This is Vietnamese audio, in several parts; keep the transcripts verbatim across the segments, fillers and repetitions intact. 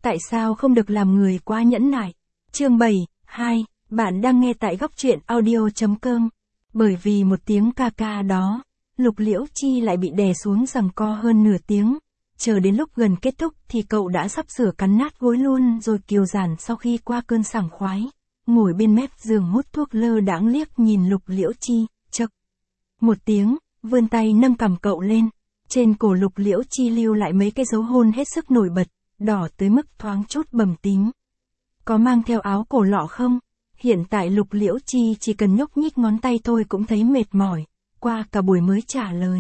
Tại sao không được làm người quá nhẫn nại? Chương bảy, hai, bạn đang nghe tại góc truyện audio chấm com. Bởi vì một tiếng ca ca đó, Lục Liễu Chi lại bị đè xuống giằng co hơn nửa tiếng. Chờ đến lúc gần kết thúc thì cậu đã sắp sửa cắn nát gối luôn rồi. Kiều Giản sau khi qua cơn sảng khoái, ngồi bên mép giường hút thuốc lơ đãng liếc nhìn Lục Liễu Chi, chậc một tiếng, vươn tay nâng cằm cậu lên. Trên cổ Lục Liễu Chi lưu lại mấy cái dấu hôn hết sức nổi bật, đỏ tới mức thoáng chút bầm tím. Có mang theo áo cổ lọ không? Hiện tại Lục Liễu Chi chỉ cần nhúc nhích ngón tay thôi cũng thấy mệt mỏi, qua cả buổi mới trả lời.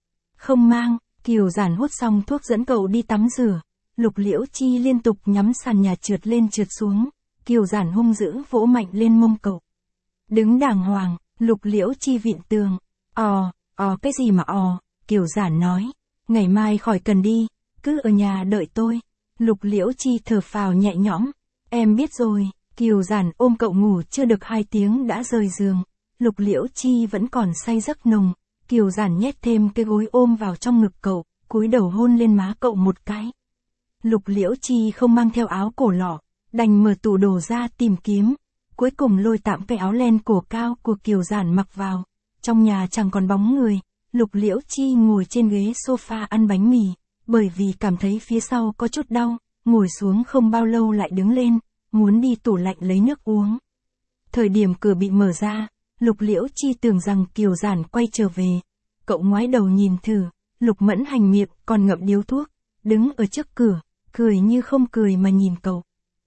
Không mang. Kiều Giản hút xong thuốc dẫn cậu đi tắm rửa. Lục Liễu Chi liên tục nhắm sàn nhà trượt lên trượt xuống. Kiều Giản hung dữ vỗ mạnh lên mông cậu. Đứng đàng hoàng, Lục Liễu Chi vịn tường. Ò, ò cái gì mà ò, Kiều Giản nói. Ngày mai khỏi cần đi, cứ ở nhà đợi tôi. Lục Liễu Chi thở phào nhẹ nhõm. Em biết rồi. Kiều Giản ôm cậu ngủ chưa được hai tiếng đã rời giường. Lục Liễu Chi vẫn còn say giấc nồng. Kiều Giản nhét thêm cái gối ôm vào trong ngực cậu, cúi đầu hôn lên má cậu một cái. Lục Liễu Chi không mang theo áo cổ lọ, đành mở tủ đồ ra tìm kiếm, cuối cùng lôi tạm cái áo len cổ cao của Kiều Giản mặc vào. Trong nhà chẳng còn bóng người, Lục Liễu Chi ngồi trên ghế sofa ăn bánh mì, bởi vì cảm thấy phía sau có chút đau, ngồi xuống không bao lâu lại đứng lên, muốn đi tủ lạnh lấy nước uống. Thời điểm cửa bị mở ra, Lục Liễu Chi tưởng rằng Kiều Giản quay trở về. Cậu ngoái đầu nhìn thử, Lục Mẫn Hành miệng còn ngậm điếu thuốc, đứng ở trước cửa, cười như không cười mà nhìn cậu.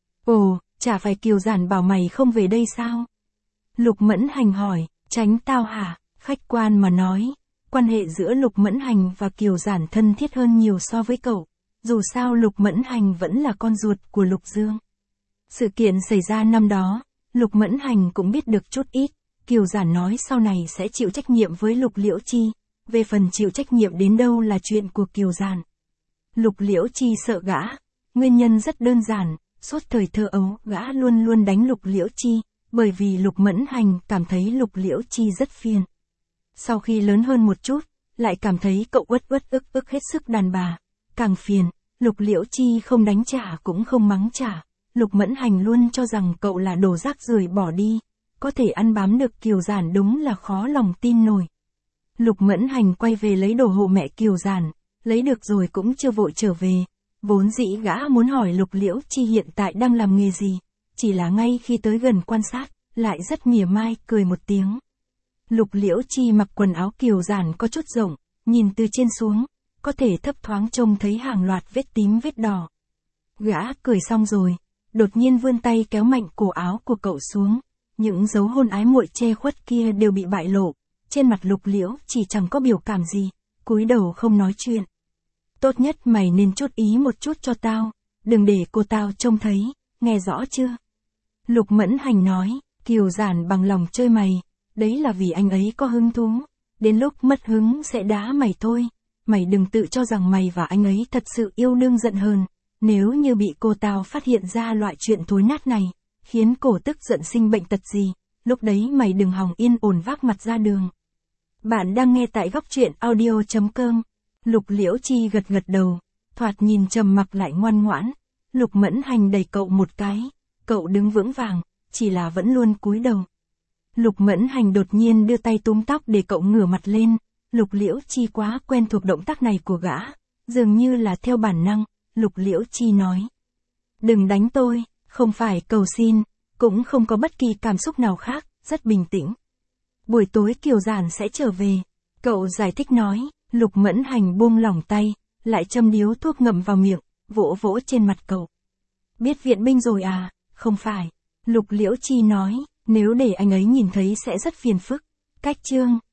Ồ, chả phải Kiều Giản bảo mày không về đây sao? Lục Mẫn Hành hỏi, tránh tao hả? Khách quan mà nói, quan hệ giữa Lục Mẫn Hành và Kiều Giản thân thiết hơn nhiều so với cậu. Dù sao Lục Mẫn Hành vẫn là con ruột của Lục Dương. Sự kiện xảy ra năm đó, Lục Mẫn Hành cũng biết được chút ít. Kiều Giản nói sau này sẽ chịu trách nhiệm với Lục Liễu Chi, về phần chịu trách nhiệm đến đâu là chuyện của Kiều Giản. Lục Liễu Chi sợ gã, nguyên nhân rất đơn giản, suốt thời thơ ấu gã luôn luôn đánh Lục Liễu Chi, bởi vì Lục Mẫn Hành cảm thấy Lục Liễu Chi rất phiền. Sau khi lớn hơn một chút, lại cảm thấy cậu uất uất ức ức hết sức đàn bà, càng phiền, Lục Liễu Chi không đánh trả cũng không mắng trả, Lục Mẫn Hành luôn cho rằng cậu là đồ rác rưởi bỏ đi. Có thể ăn bám được Kiều Giản đúng là khó lòng tin nổi. Lục Mẫn Hành quay về lấy đồ hộ mẹ Kiều Giản, lấy được rồi cũng chưa vội trở về. Vốn dĩ gã muốn hỏi Lục Liễu Chi hiện tại đang làm nghề gì, chỉ là ngay khi tới gần quan sát, lại rất mỉa mai cười một tiếng. Lục Liễu Chi mặc quần áo Kiều Giản có chút rộng, nhìn từ trên xuống, có thể thấp thoáng trông thấy hàng loạt vết tím vết đỏ. Gã cười xong rồi, đột nhiên vươn tay kéo mạnh cổ áo của cậu xuống. Những dấu hôn ái muội che khuất kia đều bị bại lộ, trên mặt Lục Liễu chỉ chẳng có biểu cảm gì, cúi đầu không nói chuyện. Tốt nhất mày nên chút ý một chút cho tao, đừng để cô tao trông thấy, nghe rõ chưa? Lục Mẫn Hành nói, Kiều Giản bằng lòng chơi mày, đấy là vì anh ấy có hứng thú, đến lúc mất hứng sẽ đá mày thôi, mày đừng tự cho rằng mày và anh ấy thật sự yêu đương giận hờn, nếu như bị cô tao phát hiện ra loại chuyện thối nát này. Khiến cổ tức giận sinh bệnh tật gì, lúc đấy mày đừng hòng yên ổn vác mặt ra đường. Bạn đang nghe tại góc truyện audio chấm com. Lục Liễu Chi gật gật đầu, thoạt nhìn trầm mặc lại ngoan ngoãn. Lục Mẫn Hành đẩy cậu một cái, cậu đứng vững vàng, chỉ là vẫn luôn cúi đầu. Lục Mẫn Hành đột nhiên đưa tay túm tóc để cậu ngửa mặt lên. Lục Liễu Chi quá quen thuộc động tác này của gã, dường như là theo bản năng. Lục Liễu Chi nói, đừng đánh tôi. Không phải cầu xin, cũng không có bất kỳ cảm xúc nào khác, rất bình tĩnh. Buổi tối Kiều Giản sẽ trở về. Cậu giải thích nói, Lục Mẫn Hành buông lỏng tay, lại châm điếu thuốc ngậm vào miệng, vỗ vỗ trên mặt cậu. Biết viện binh rồi à? Không phải. Lục Liễu Chi nói, nếu để anh ấy nhìn thấy sẽ rất phiền phức. Cách chương.